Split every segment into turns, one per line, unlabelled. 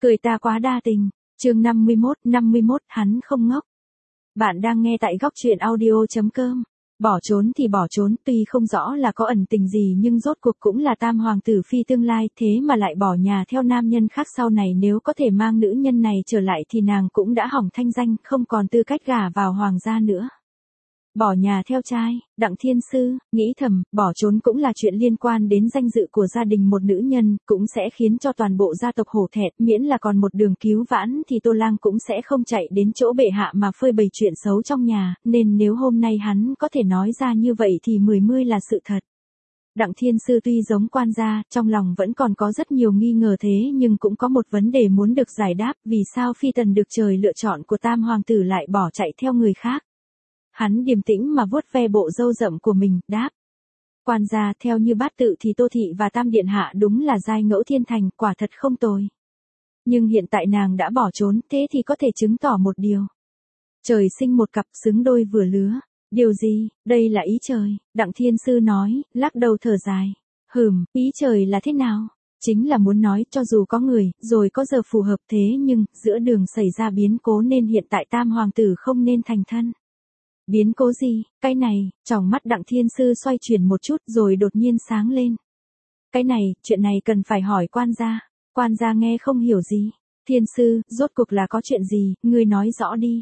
Cười ta quá đa tình. Chương 51, hắn không ngốc. Bạn đang nghe tại góc truyện audio.com. Bỏ trốn thì bỏ trốn, tuy không rõ là có ẩn tình gì nhưng rốt cuộc cũng là tam hoàng tử phi tương lai, thế mà lại bỏ nhà theo nam nhân khác, sau này nếu có thể mang nữ nhân này trở lại thì nàng cũng đã hỏng thanh danh, không còn tư cách gả vào hoàng gia nữa. Bỏ nhà theo trai, Đặng Thiên Sư nghĩ thầm, bỏ trốn cũng là chuyện liên quan đến danh dự của gia đình một nữ nhân, cũng sẽ khiến cho toàn bộ gia tộc hổ thẹn, miễn là còn một đường cứu vãn thì Tô Lang cũng sẽ không chạy đến chỗ bệ hạ mà phơi bày chuyện xấu trong nhà, nên nếu hôm nay hắn có thể nói ra như vậy thì 10 là sự thật. Đặng Thiên Sư tuy giống quan gia, trong lòng vẫn còn có rất nhiều nghi ngờ, thế nhưng cũng có một vấn đề muốn được giải đáp, vì sao phi tần được trời lựa chọn của tam hoàng tử lại bỏ chạy theo người khác. Hắn điềm tĩnh mà vuốt ve bộ râu rậm của mình, đáp. Quan gia, theo như bát tự thì Tô Thị và Tam Điện Hạ đúng là giai ngẫu thiên thành, quả thật không tồi. Nhưng hiện tại nàng đã bỏ trốn, thế thì có thể chứng tỏ một điều. Trời sinh một cặp xứng đôi vừa lứa. Điều gì, đây là ý trời, Đặng Thiên Sư nói, lắc đầu thở dài. Ý trời là thế nào? Chính là muốn nói cho dù có người, rồi có giờ phù hợp, thế nhưng, giữa đường xảy ra biến cố nên hiện tại tam hoàng tử không nên thành thân. Biến cố gì, cái này, tròng mắt Đặng Thiên Sư xoay chuyển một chút rồi đột nhiên sáng lên. Cái này, chuyện này cần phải hỏi quan gia. Quan gia nghe không hiểu gì. Thiên Sư, rốt cuộc là có chuyện gì, ngươi nói rõ đi.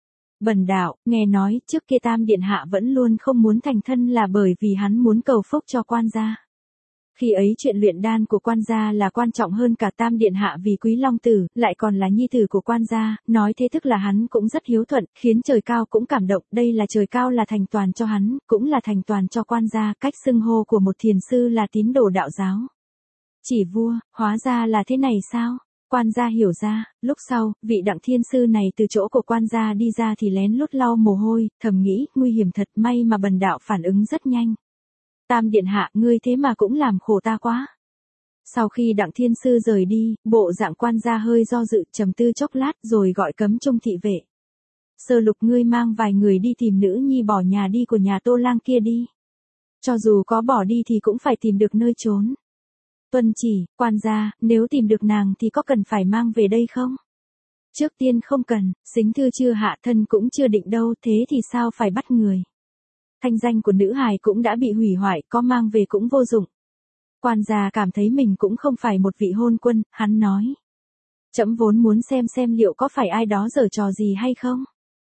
Bần đạo, nghe nói, trước kia Tam Điện Hạ vẫn luôn không muốn thành thân là bởi vì hắn muốn cầu phúc cho quan gia. Khi ấy chuyện luyện đan của quan gia là quan trọng hơn cả Tam Điện Hạ, vì Quý Long Tử, lại còn là nhi tử của quan gia, nói thế tức là hắn cũng rất hiếu thuận, khiến trời cao cũng cảm động, đây là trời cao là thành toàn cho hắn, cũng là thành toàn cho quan gia, cách xưng hô của một thiền sư là tín đồ đạo giáo. Chỉ vua, hóa ra là thế này sao? Quan gia hiểu ra, lúc sau, vị Đặng Thiên Sư này từ chỗ của quan gia đi ra thì lén lút lau mồ hôi, thầm nghĩ, nguy hiểm thật, may mà bần đạo phản ứng rất nhanh. Tam Điện Hạ, ngươi thế mà cũng làm khổ ta quá. Sau khi Đặng Thiên Sư rời đi, bộ dạng quan gia hơi do dự, trầm tư chốc lát rồi gọi cấm trung thị vệ. Sơ Lục, ngươi mang vài người đi tìm nữ nhi bỏ nhà đi của nhà Tô Lang kia đi. Cho dù có bỏ đi thì cũng phải tìm được nơi trốn. Tuân chỉ, quan gia, nếu tìm được nàng thì có cần phải mang về đây không? Trước tiên không cần, sính thư chưa hạ, thân cũng chưa định đâu, thế thì sao phải bắt người? Thanh danh của nữ hài cũng đã bị hủy hoại, có mang về cũng vô dụng. Quan gia cảm thấy mình cũng không phải một vị hôn quân, hắn nói. Trẫm vốn muốn xem liệu có phải ai đó giở trò gì hay không.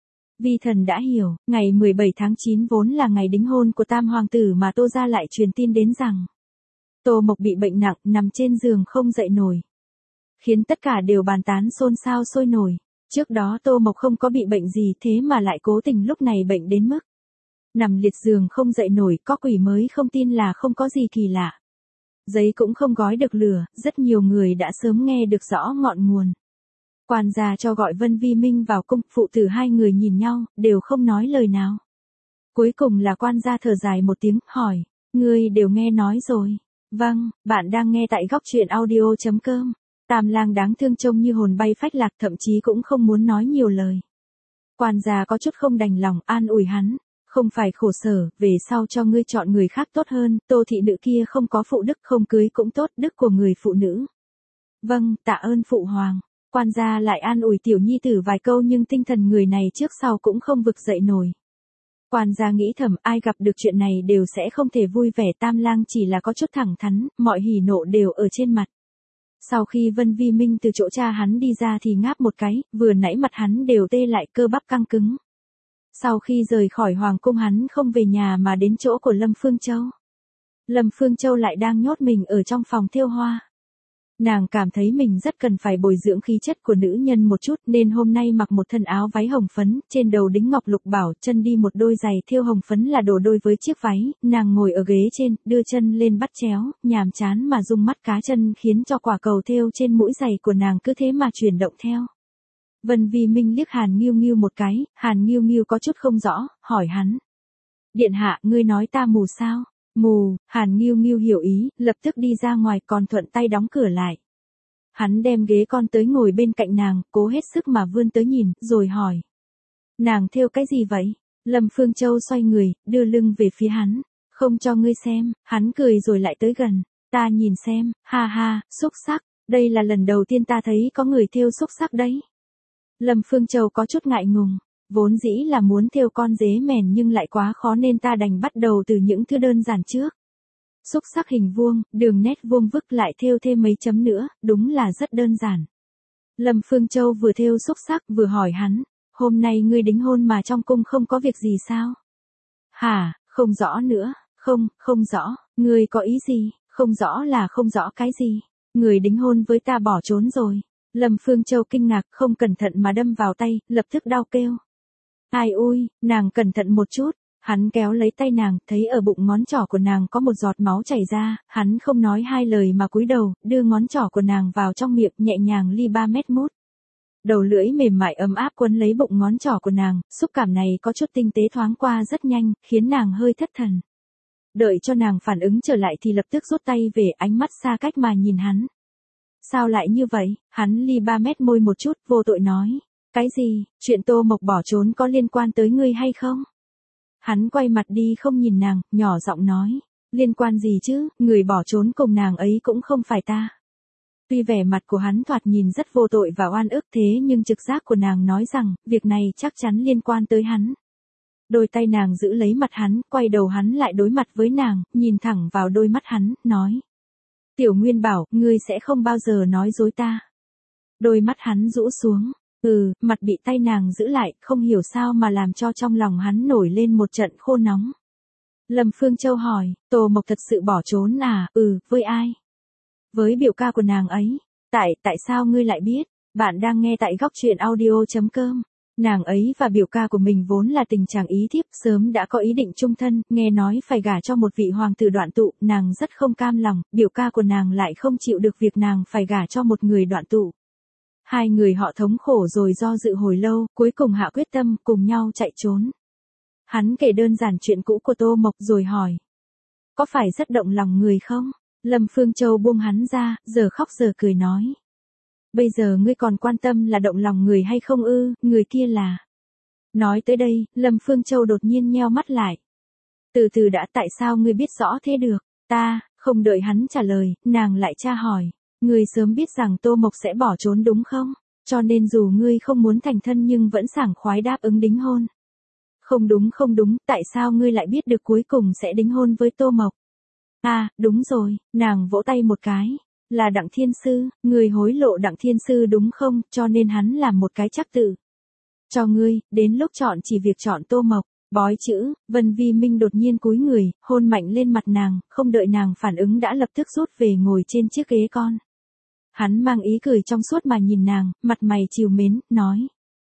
Vi thần đã hiểu, ngày 17 tháng 9 vốn là ngày đính hôn của tam hoàng tử mà Tô gia lại truyền tin đến rằng Tô Mộc bị bệnh nặng, nằm trên giường không dậy nổi. Khiến tất cả đều bàn tán xôn xao sôi nổi. Trước đó Tô Mộc không có bị bệnh gì, thế mà lại cố tình lúc này bệnh đến mức nằm liệt giường không dậy nổi, có quỷ mới không tin là không có gì kỳ lạ. Giấy cũng không gói được lửa, rất nhiều người đã sớm nghe được rõ ngọn nguồn. Quan gia cho gọi Vân Vi Minh vào cung, phụ tử hai người nhìn nhau, đều không nói lời nào. Cuối cùng là quan gia thở dài một tiếng, hỏi, ngươi đều nghe nói rồi. Vâng, bạn đang nghe tại góc truyện audio.com. Tam Lang đáng thương trông như hồn bay phách lạc, thậm chí cũng không muốn nói nhiều lời. Quan gia có chút không đành lòng, an ủi hắn. Không phải khổ sở, về sau cho ngươi chọn người khác tốt hơn, Tô thị nữ kia không có phụ đức, không cưới cũng tốt, đức của người phụ nữ. Vâng, tạ ơn phụ hoàng. Quan gia lại an ủi tiểu nhi tử vài câu nhưng tinh thần người này trước sau cũng không vực dậy nổi. Quan gia nghĩ thầm, ai gặp được chuyện này đều sẽ không thể vui vẻ, Tam Lang chỉ là có chút thẳng thắn, mọi hỉ nộ đều ở trên mặt. Sau khi Vân Vi Minh từ chỗ cha hắn đi ra thì ngáp một cái, vừa nãy mặt hắn đều tê lại, cơ bắp căng cứng. Sau khi rời khỏi hoàng cung hắn không về nhà mà đến chỗ của Lâm Phương Châu. Lâm Phương Châu lại đang nhốt mình ở trong phòng thêu hoa. Nàng cảm thấy mình rất cần phải bồi dưỡng khí chất của nữ nhân một chút nên hôm nay mặc một thân áo váy hồng phấn, trên đầu đính ngọc lục bảo, chân đi một đôi giày thêu hồng phấn là đồ đôi với chiếc váy, nàng ngồi ở ghế trên, đưa chân lên bắt chéo, nhàm chán mà rung mắt cá chân khiến cho quả cầu thêu trên mũi giày của nàng cứ thế mà chuyển động theo. Vân Vi Minh liếc Hàn Nghiêu Nghiêu một cái, Hàn Nghiêu Nghiêu có chút không rõ, hỏi hắn. Điện hạ, ngươi nói ta mù sao? Mù, Hàn Nghiêu Nghiêu hiểu ý, lập tức đi ra ngoài còn thuận tay đóng cửa lại. Hắn đem ghế con tới ngồi bên cạnh nàng, cố hết sức mà vươn tới nhìn, rồi hỏi. Nàng thêu cái gì vậy? Lâm Phương Châu xoay người, đưa lưng về phía hắn. Không cho ngươi xem, hắn cười rồi lại tới gần. Ta nhìn xem, ha ha, xúc sắc. Đây là lần đầu tiên ta thấy có người thêu xúc xắc đấy. Lâm Phương Châu có chút ngại ngùng, vốn dĩ là muốn thêu con dế mèn nhưng lại quá khó nên ta đành bắt đầu từ những thứ đơn giản trước. Xúc xắc hình vuông, đường nét vuông vức lại thêu thêm mấy chấm nữa, đúng là rất đơn giản. Lâm Phương Châu vừa thêu xúc xắc vừa hỏi hắn, hôm nay ngươi đính hôn mà trong cung không có việc gì sao? Hả, không rõ nữa, không rõ, ngươi có ý gì, không rõ là không rõ cái gì, người đính hôn với ta bỏ trốn rồi. Lâm Phương Châu kinh ngạc không cẩn thận mà đâm vào tay, lập tức đau kêu. Ai ui, nàng cẩn thận một chút, hắn kéo lấy tay nàng, thấy ở bụng ngón trỏ của nàng có một giọt máu chảy ra, hắn không nói hai lời mà cúi đầu, đưa ngón trỏ của nàng vào trong miệng nhẹ nhàng ly 3 mét mút. Đầu lưỡi mềm mại ấm áp quấn lấy bụng ngón trỏ của nàng, xúc cảm này có chút tinh tế thoáng qua rất nhanh, khiến nàng hơi thất thần. Đợi cho nàng phản ứng trở lại thì lập tức rút tay về, ánh mắt xa cách mà nhìn hắn. Sao lại như vậy? Hắn ly 3 mét môi một chút, vô tội nói. Cái gì, chuyện Tô Mộc bỏ trốn có liên quan tới ngươi hay không? Hắn quay mặt đi không nhìn nàng, nhỏ giọng nói. Liên quan gì chứ, người bỏ trốn cùng nàng ấy cũng không phải ta. Tuy vẻ mặt của hắn thoạt nhìn rất vô tội và oan ức thế nhưng trực giác của nàng nói rằng, việc này chắc chắn liên quan tới hắn. Đôi tay nàng giữ lấy mặt hắn, quay đầu hắn lại đối mặt với nàng, nhìn thẳng vào đôi mắt hắn, nói. Tiểu Nguyên bảo, ngươi sẽ không bao giờ nói dối ta. Đôi mắt hắn rũ xuống, mặt bị tay nàng giữ lại, không hiểu sao mà làm cho trong lòng hắn nổi lên một trận khô nóng. Lâm Phương Châu hỏi, Tô Mộc thật sự bỏ trốn à? Với ai? Với biểu ca của nàng ấy. Tại sao ngươi lại biết? Bạn đang nghe tại góc truyện audio.com. Nàng ấy và biểu ca của mình vốn là tình chàng ý thiếp, sớm đã có ý định chung thân, nghe nói phải gả cho một vị hoàng tử đoạn tụ, nàng rất không cam lòng, biểu ca của nàng lại không chịu được việc nàng phải gả cho một người đoạn tụ. Hai người họ thống khổ rồi do dự hồi lâu, cuối cùng hạ quyết tâm cùng nhau chạy trốn. Hắn kể đơn giản chuyện cũ của Tô Mộc rồi hỏi. Có phải rất động lòng người không? Lâm Phương Châu buông hắn ra, giờ khóc giờ cười nói. Bây giờ ngươi còn quan tâm là động lòng người hay không người kia là. Nói tới đây, Lâm Phương Châu đột nhiên nheo mắt lại. Từ từ đã, tại sao ngươi biết rõ thế được? Ta, không đợi hắn trả lời, nàng lại tra hỏi. Ngươi sớm biết rằng Tô Mộc sẽ bỏ trốn đúng không? Cho nên dù ngươi không muốn thành thân nhưng vẫn sảng khoái đáp ứng đính hôn. Không đúng, tại sao ngươi lại biết được cuối cùng sẽ đính hôn với Tô Mộc? À, đúng rồi, nàng vỗ tay một cái. Là Đặng Thiên Sư, người hối lộ Đặng Thiên Sư đúng không, cho nên hắn làm một cái trắc tự. Cho ngươi, đến lúc chọn chỉ việc chọn Tô Mộc, bói chữ, Vân Vi Minh đột nhiên cúi người, hôn mạnh lên mặt nàng, không đợi nàng phản ứng đã lập tức rút về ngồi trên chiếc ghế con. Hắn mang ý cười trong suốt mà nhìn nàng, mặt mày trìu mến, nói.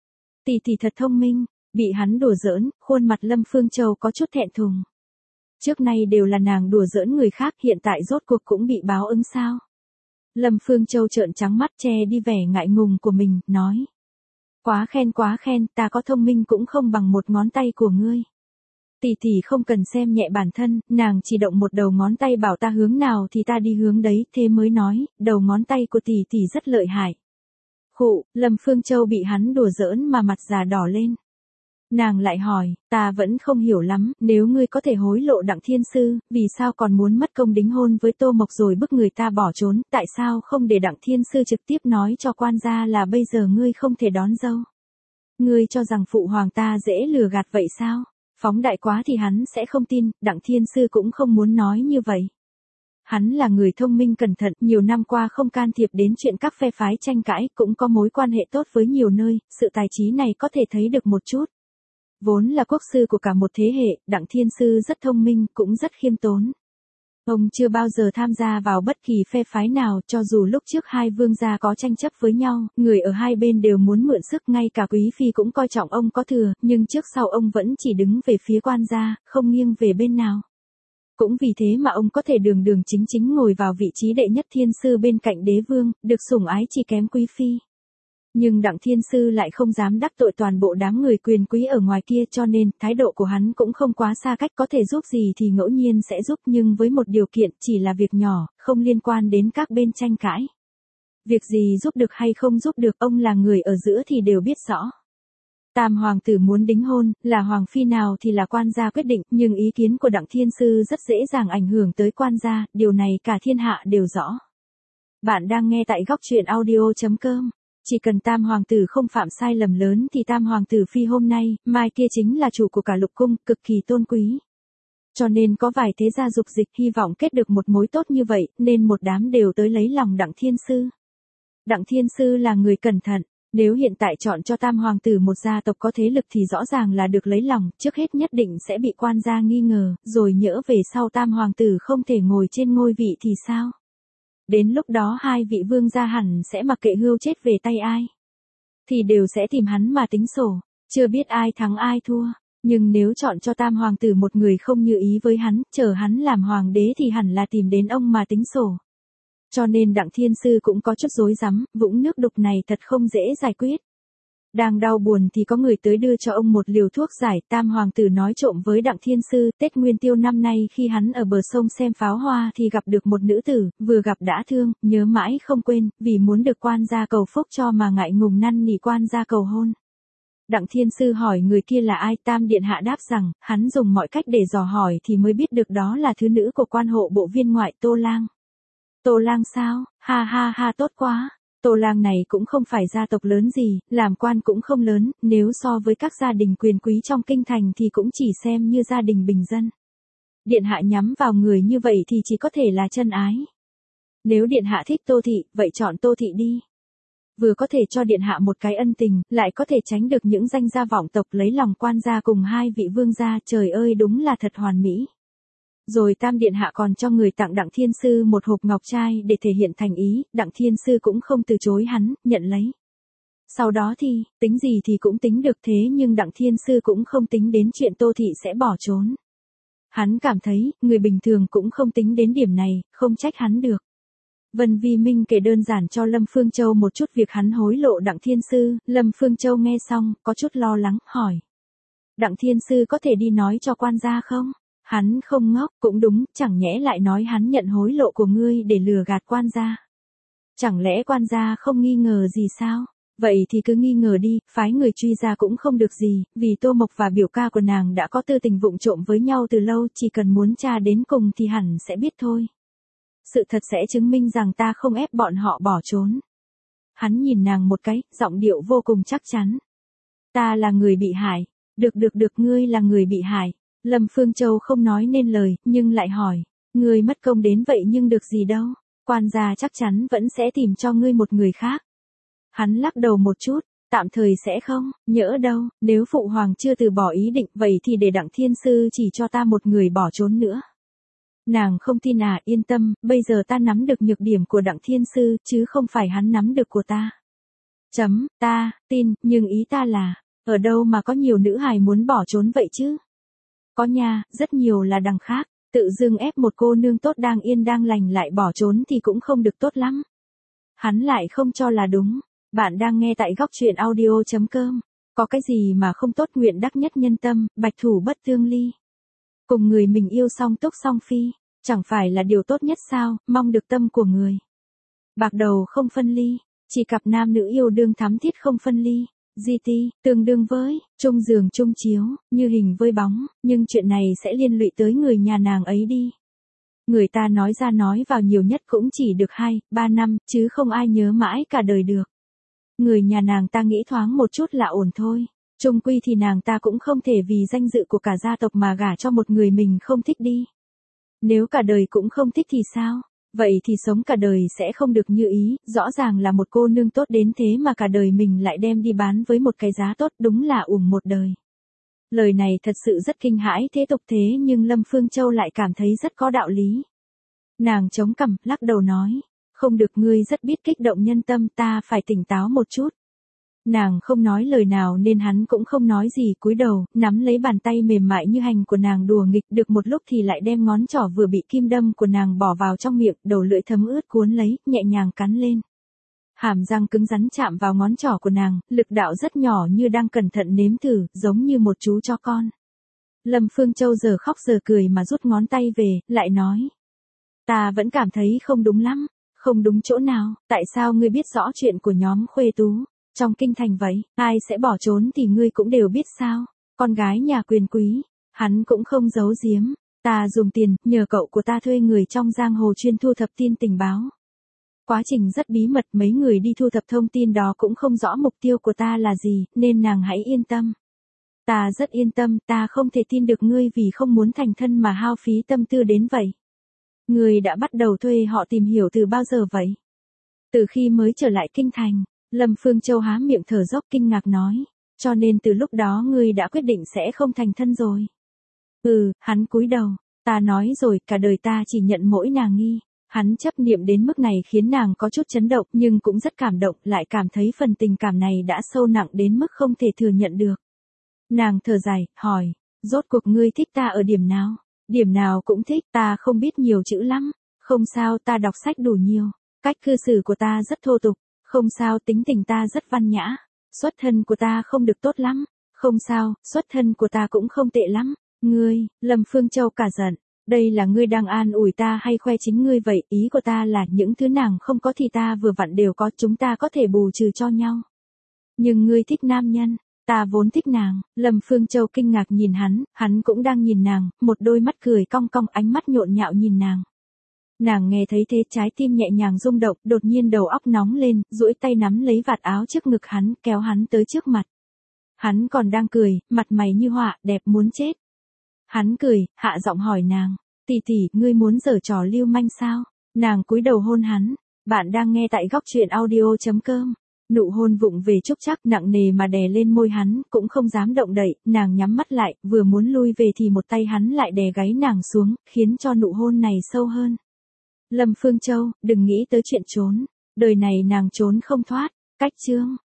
Tỷ tỷ thật thông minh, bị hắn đùa giỡn, khuôn mặt Lâm Phương Châu có chút thẹn thùng. Trước nay đều là nàng đùa giỡn người khác, hiện tại rốt cuộc cũng bị báo ứng sao? Lâm Phương Châu trợn trắng mắt che đi vẻ ngại ngùng của mình, nói. Quá khen, ta có thông minh cũng không bằng một ngón tay của ngươi. Tỷ tỷ không cần xem nhẹ bản thân, nàng chỉ động một đầu ngón tay bảo ta hướng nào thì ta đi hướng đấy, thế mới nói, đầu ngón tay của tỷ tỷ rất lợi hại. Khụ, Lâm Phương Châu bị hắn đùa giỡn mà mặt già đỏ lên. Nàng lại hỏi, ta vẫn không hiểu lắm, nếu ngươi có thể hối lộ Đặng Thiên Sư, vì sao còn muốn mất công đính hôn với Tô Mộc rồi bức người ta bỏ trốn, tại sao không để Đặng Thiên Sư trực tiếp nói cho quan gia là bây giờ ngươi không thể đón dâu? Ngươi cho rằng phụ hoàng ta dễ lừa gạt vậy sao? Phóng đại quá thì hắn sẽ không tin, Đặng Thiên Sư cũng không muốn nói như vậy. Hắn là người thông minh cẩn thận, nhiều năm qua không can thiệp đến chuyện các phe phái tranh cãi, cũng có mối quan hệ tốt với nhiều nơi, sự tài trí này có thể thấy được một chút. Vốn là quốc sư của cả một thế hệ, Đặng Thiên Sư rất thông minh, cũng rất khiêm tốn. Ông chưa bao giờ tham gia vào bất kỳ phe phái nào, cho dù lúc trước hai vương gia có tranh chấp với nhau, người ở hai bên đều muốn mượn sức, ngay cả quý phi cũng coi trọng ông có thừa, nhưng trước sau ông vẫn chỉ đứng về phía quan gia, không nghiêng về bên nào. Cũng vì thế mà ông có thể đường đường chính chính ngồi vào vị trí đệ nhất thiên sư bên cạnh đế vương, được sủng ái chỉ kém quý phi. Nhưng Đặng Thiên Sư lại không dám đắc tội toàn bộ đám người quyền quý ở ngoài kia, cho nên thái độ của hắn cũng không quá xa cách, có thể giúp gì thì ngẫu nhiên sẽ giúp, nhưng với một điều kiện, chỉ là việc nhỏ, không liên quan đến các bên tranh cãi. Việc gì giúp được hay không giúp được, ông là người ở giữa thì đều biết rõ. Tam hoàng tử muốn đính hôn, là hoàng phi nào thì là quan gia quyết định, nhưng ý kiến của Đặng Thiên Sư rất dễ dàng ảnh hưởng tới quan gia, điều này cả thiên hạ đều rõ. Bạn đang nghe tại góc truyện audio.com. Chỉ cần tam hoàng tử không phạm sai lầm lớn thì tam hoàng tử phi hôm nay, mai kia chính là chủ của cả lục cung, cực kỳ tôn quý. Cho nên có vài thế gia dục dịch hy vọng kết được một mối tốt như vậy, nên một đám đều tới lấy lòng Đặng Thiên Sư. Đặng Thiên Sư là người cẩn thận, nếu hiện tại chọn cho tam hoàng tử một gia tộc có thế lực thì rõ ràng là được lấy lòng, trước hết nhất định sẽ bị quan gia nghi ngờ, rồi nhỡ về sau tam hoàng tử không thể ngồi trên ngôi vị thì sao? Đến lúc đó hai vị vương gia hẳn sẽ mặc kệ hươu chết về tay ai. Thì đều sẽ tìm hắn mà tính sổ, chưa biết ai thắng ai thua. Nhưng nếu chọn cho tam hoàng tử một người không như ý với hắn, chờ hắn làm hoàng đế thì hẳn là tìm đến ông mà tính sổ. Cho nên Đặng Thiên Sư cũng có chút rối rắm, vũng nước đục này thật không dễ giải quyết. Đang đau buồn thì có người tới đưa cho ông một liều thuốc giải. Tam hoàng tử nói trộm với Đặng Thiên Sư, Tết Nguyên Tiêu năm nay khi hắn ở bờ sông xem pháo hoa thì gặp được một nữ tử, vừa gặp đã thương, nhớ mãi không quên, vì muốn được quan gia cầu phúc cho mà ngại ngùng năn nỉ quan gia cầu hôn. Đặng Thiên Sư hỏi người kia là ai, Tam điện hạ đáp rằng, hắn dùng mọi cách để dò hỏi thì mới biết được đó là thứ nữ của quan hộ bộ viên ngoại Tô Lang. Tô Lang sao, ha ha ha, tốt quá. Tô Lang này cũng không phải gia tộc lớn gì, làm quan cũng không lớn, nếu so với các gia đình quyền quý trong kinh thành thì cũng chỉ xem như gia đình bình dân. Điện hạ nhắm vào người như vậy thì chỉ có thể là chân ái. Nếu điện hạ thích Tô Thị, vậy chọn Tô Thị đi. Vừa có thể cho điện hạ một cái ân tình, lại có thể tránh được những danh gia vọng tộc lấy lòng quan gia cùng hai vị vương gia, trời ơi đúng là thật hoàn mỹ. Rồi Tam điện hạ còn cho người tặng Đặng Thiên Sư một hộp ngọc trai để thể hiện thành ý, Đặng Thiên Sư cũng không từ chối hắn, nhận lấy. Sau đó thì, tính gì thì cũng tính được, thế nhưng Đặng Thiên Sư cũng không tính đến chuyện Tô Thị sẽ bỏ trốn. Hắn cảm thấy, người bình thường cũng không tính đến điểm này, không trách hắn được. Vân Vi Minh kể đơn giản cho Lâm Phương Châu một chút việc hắn hối lộ Đặng Thiên Sư, Lâm Phương Châu nghe xong, có chút lo lắng, hỏi. Đặng Thiên Sư có thể đi nói cho quan gia không? Hắn không ngốc, cũng đúng, chẳng nhẽ lại nói hắn nhận hối lộ của ngươi để lừa gạt quan gia. Chẳng lẽ quan gia không nghi ngờ gì sao? Vậy thì cứ nghi ngờ đi, phái người truy ra cũng không được gì, vì Tô Mộc và biểu ca của nàng đã có tư tình vụng trộm với nhau từ lâu, chỉ cần muốn tra đến cùng thì hẳn sẽ biết thôi. Sự thật sẽ chứng minh rằng ta không ép bọn họ bỏ trốn. Hắn nhìn nàng một cái, giọng điệu vô cùng chắc chắn. Ta là người bị hại. Được, ngươi là người bị hại. Lâm Phương Châu không nói nên lời, nhưng lại hỏi. Ngươi mất công đến vậy nhưng được gì đâu. Quan gia chắc chắn vẫn sẽ tìm cho ngươi một người khác. Hắn lắc đầu một chút. Tạm thời sẽ không, nhỡ đâu, nếu phụ hoàng chưa từ bỏ ý định vậy thì để Đặng Thiên Sư chỉ cho ta một người bỏ trốn nữa. Nàng không tin à, yên tâm, bây giờ ta nắm được nhược điểm của Đặng Thiên Sư, chứ không phải hắn nắm được của ta. Ta, tin, nhưng ý ta là, ở đâu mà có nhiều nữ hài muốn bỏ trốn vậy chứ? Có nha, rất nhiều là đằng khác, tự dưng ép một cô nương tốt đang yên đang lành lại bỏ trốn thì cũng không được tốt lắm. Hắn lại không cho là đúng, bạn đang nghe tại góc truyện audio.com, có cái gì mà không tốt, nguyện đắc nhất nhân tâm, bạch thủ bất tương ly. Cùng người mình yêu song túc song phi, chẳng phải là điều tốt nhất sao, mong được tâm của người. Bạc đầu không phân ly, chỉ cặp nam nữ yêu đương thắm thiết không phân ly. GT, tương đương với, chung giường chung chiếu, như hình với bóng, nhưng chuyện này sẽ liên lụy tới người nhà nàng ấy đi. Người ta nói ra nói vào nhiều nhất cũng chỉ được 2-3 năm, chứ không ai nhớ mãi cả đời được. Người nhà nàng ta nghĩ thoáng một chút là ổn thôi. Chung quy thì nàng ta cũng không thể vì danh dự của cả gia tộc mà gả cho một người mình không thích đi. Nếu cả đời cũng không thích thì sao? Vậy thì sống cả đời sẽ không được như ý, rõ ràng là một cô nương tốt đến thế mà cả đời mình lại đem đi bán với một cái giá tốt, đúng là uổng một đời. Lời này thật sự rất kinh hãi thế tục, thế nhưng Lâm Phương Châu lại cảm thấy rất có đạo lý. Nàng chống cằm, lắc đầu nói, không được, ngươi rất biết kích động nhân tâm, ta phải tỉnh táo một chút. Nàng không nói lời nào nên hắn cũng không nói gì, cúi đầu, nắm lấy bàn tay mềm mại như hành của nàng đùa nghịch, được một lúc thì lại đem ngón trỏ vừa bị kim đâm của nàng bỏ vào trong miệng, đầu lưỡi thấm ướt cuốn lấy, nhẹ nhàng cắn lên. Hàm răng cứng rắn chạm vào ngón trỏ của nàng, lực đạo rất nhỏ như đang cẩn thận nếm thử, giống như một chú chó con. Lâm Phương Châu giờ khóc giờ cười mà rút ngón tay về, lại nói. Ta vẫn cảm thấy không đúng lắm. Không đúng chỗ nào, tại sao ngươi biết rõ chuyện của nhóm Khuê Tú? Trong kinh thành vậy, ai sẽ bỏ trốn thì ngươi cũng đều biết sao? Con gái nhà quyền quý, hắn cũng không giấu giếm. Ta dùng tiền, nhờ cậu của ta thuê người trong giang hồ chuyên thu thập tin tình báo. Quá trình rất bí mật, mấy người đi thu thập thông tin đó cũng không rõ mục tiêu của ta là gì, nên nàng hãy yên tâm. Ta rất yên tâm, ta không thể tin được ngươi vì không muốn thành thân mà hao phí tâm tư đến vậy. Ngươi đã bắt đầu thuê họ tìm hiểu từ bao giờ vậy? Từ khi mới trở lại kinh thành, Lâm Phương Châu há miệng thở dốc kinh ngạc nói. Cho nên từ lúc đó ngươi đã quyết định sẽ không thành thân rồi. Hắn cúi đầu. Ta nói rồi, cả đời ta chỉ nhận mỗi nàng nghi. Hắn chấp niệm đến mức này khiến nàng có chút chấn động nhưng cũng rất cảm động, lại cảm thấy phần tình cảm này đã sâu nặng đến mức không thể thừa nhận được. Nàng thở dài, hỏi, rốt cuộc ngươi thích ta ở điểm nào? Điểm nào cũng thích, ta không biết nhiều chữ lắm. Không sao, ta đọc sách đủ nhiều. Cách cư xử của ta rất thô tục. Không sao, tính tình ta rất văn nhã. Xuất thân của ta không được tốt lắm. Không sao, xuất thân của ta cũng không tệ lắm. Ngươi, Lâm Phương Châu cả giận. Đây là ngươi đang an ủi ta hay khoe chính ngươi vậy? Ý của ta là những thứ nàng không có thì ta vừa vặn đều có, chúng ta có thể bù trừ cho nhau. Nhưng ngươi thích nam nhân. Ta vốn thích nàng. Lâm Phương Châu kinh ngạc nhìn hắn cũng đang nhìn nàng, một đôi mắt cười cong cong, ánh mắt nhộn nhạo nhìn nàng. Nàng nghe thấy thế trái tim nhẹ nhàng rung động, đột nhiên đầu óc nóng lên, duỗi tay nắm lấy vạt áo trước ngực hắn, kéo hắn tới trước mặt. Hắn còn đang cười, mặt mày như họa, đẹp muốn chết. Hắn cười, hạ giọng hỏi nàng, tỷ tỷ, ngươi muốn giở trò lưu manh sao? Nàng cúi đầu hôn hắn. Bạn đang nghe tại góc truyện audio.com. Nụ hôn vụng về trúc trắc nặng nề mà đè lên môi hắn, cũng không dám động đậy, nàng nhắm mắt lại, vừa muốn lui về thì một tay hắn lại đè gáy nàng xuống, khiến cho nụ hôn này sâu hơn. Lâm Phương Châu, đừng nghĩ tới chuyện trốn. Đời này nàng trốn không thoát. Cách chương